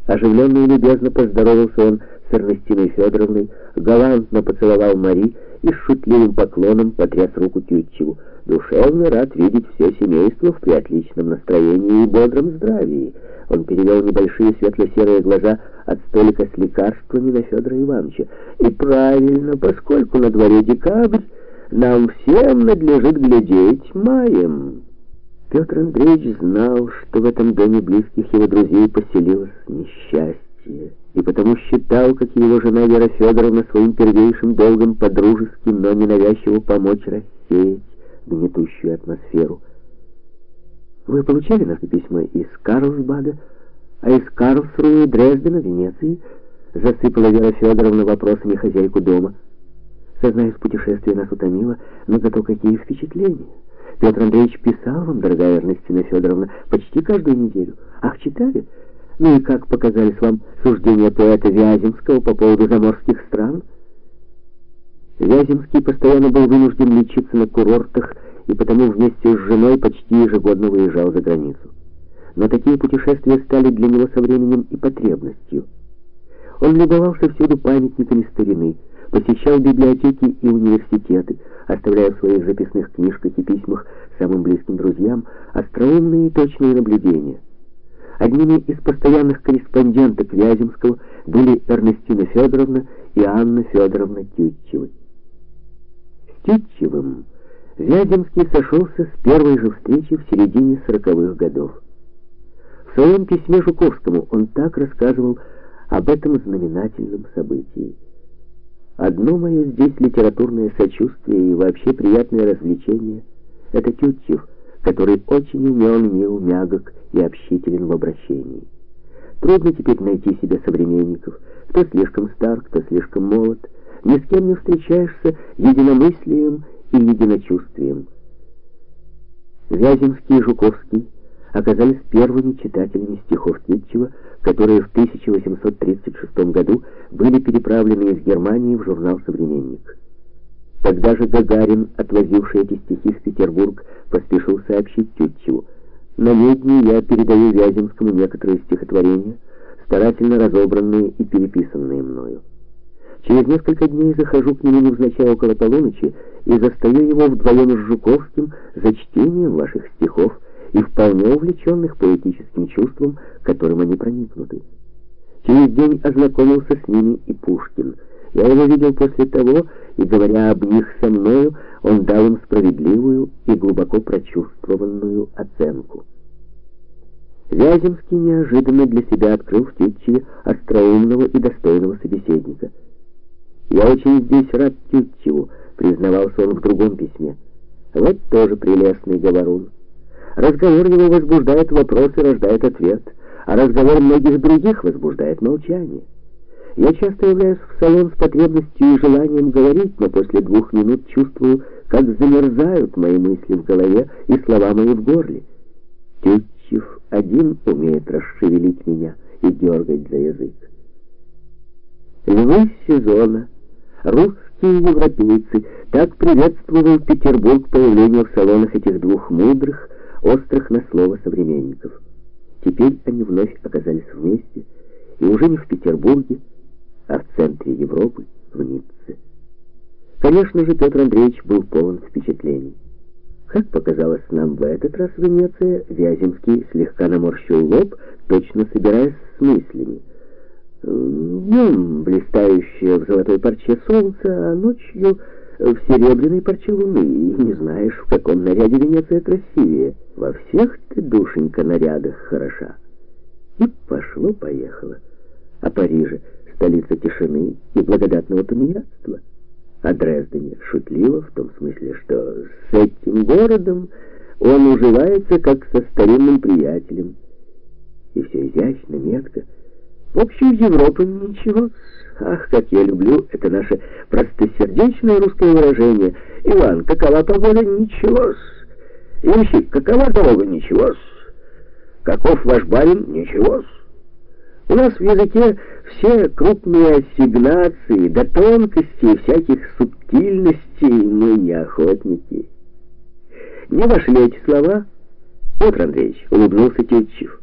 Оживленно и любезно поздоровался он с Эрнестиной Федоровной, галантно поцеловал Мари и с шутливым поклоном потряс руку Тютчеву. Душевно рад видеть все семейство в приотличном настроении и бодром здравии. Он перевел небольшие светло-серые глаза от столика с лекарствами на Федора Ивановича. И правильно, поскольку на дворе декабрь, нам всем надлежит глядеть маем. Петр Андреевич знал, что в этом доме близких его друзей поселилось несчастье, и потому считал, как и его жена Вера Федоровна, своим первейшим долгом подружески, но ненавязчиво помочь рассеять гнетущую атмосферу. Вы получали наши письма из Карлсбада, а из Карлсруэ, Дрездена, Венеции? Засыпала Вера Федоровна вопросами хозяйку дома. Сознаюсь, путешествие нас утомило, но зато какие впечатления! Петр Андреевич писал вам, дорогая Эрнестина Федоровна, почти каждую неделю. Ах, читали? Ну и как показались вам суждения поэта Вяземского по поводу заморских стран? Вяземский постоянно был вынужден лечиться на курортах и потому вместе с женой почти ежегодно выезжал за границу. Но такие путешествия стали для него со временем и потребностью. Он любовался всюду памятниками старины, посещал библиотеки и университеты, оставляя в своих записных книжках и письмах самым близким друзьям остроумные и точные наблюдения. Одними из постоянных корреспонденток Вяземского были Эрнестина Федоровна и Анна Федоровна Тютчевы. С Тютчевым Вяземский сошелся с первой же встречи в середине 40-х годов. В своем письме Жуковскому он так рассказывал об этом знаменательном событии. Одно мое здесь литературное сочувствие и вообще приятное развлечение — это Тютчев, который очень умен, мил, мягок и общителен в обращении. Трудно теперь найти себе современников, кто слишком стар, кто слишком молод, ни с кем не встречаешься единомыслием и единочувствием. Вяземский и Жуковский оказались первыми читателями стихов Тютчева, которые в 1836 году были переправлены из Германии в журнал «Современник». Тогда же Гагарин, отвозивший эти стихи в Петербург, поспешил сообщить Тютчеву: «На медне я передаю Вяземскому некоторые стихотворения, старательно разобранные и переписанные мною. Через несколько дней захожу к нему невзначай около полуночи и застаю его вдвоем с Жуковским за чтением ваших стихов и вполне увлеченных поэтическим чувством, которым они проникнуты. Через день ознакомился с ними и Пушкин. Я его видел после того, и, говоря об них со мною, он дал им справедливую и глубоко прочувствованную оценку». Вяземский неожиданно для себя открыл в Тютчеве остроумного и достойного собеседника. «Я очень здесь рад Тютчеву», — признавался он в другом письме. «Вот тоже прелестный говорун. Разговор его возбуждает вопрос и рождает ответ, а разговор многих других возбуждает молчание. Я часто являюсь в салон с потребностью и желанием говорить, но после 2 минут чувствую, как замерзают мои мысли в голове и слова мои в горле. Тютчев один умеет расшевелить меня и дергать за язык». Львы сезона, русские европейцы, так приветствовал Петербург появление в салонах этих двух мудрых, острых на слово современников. Теперь они вновь оказались вместе, и уже не в Петербурге, а в центре Европы, в Ницце. Конечно же, Петр Андреевич был полон впечатлений. Как показалось нам в этот раз в Венеции, Вяземский слегка наморщил лоб, точно собираясь с мыслями. Днем блистающее в золотой парче солнце, а ночью в серебряной парче луны, и не знаешь, в каком наряде Венеция красивее. Во всех ты, душенька, нарядах хороша. И пошло-поехало. О Париже — столица тишины и благодатного тунеядства. О Дрездене шутливо, в том смысле, что с этим городом он уживается, как со старинным приятелем. И все изящно, метко. В общем, Европа ничего. Ах, как я люблю это наше простосердечное русское выражение. Иван, какова погода? Ничего-с. Ямщик, какова дорога? Ничего-с. Каков ваш барин? Ничего-с. У нас в языке все крупные ассигнации, до тонкостей, всяких субтильностей мы не охотники. Не вошли эти слова? Петр Андреевич, улыбнулся Тютчев.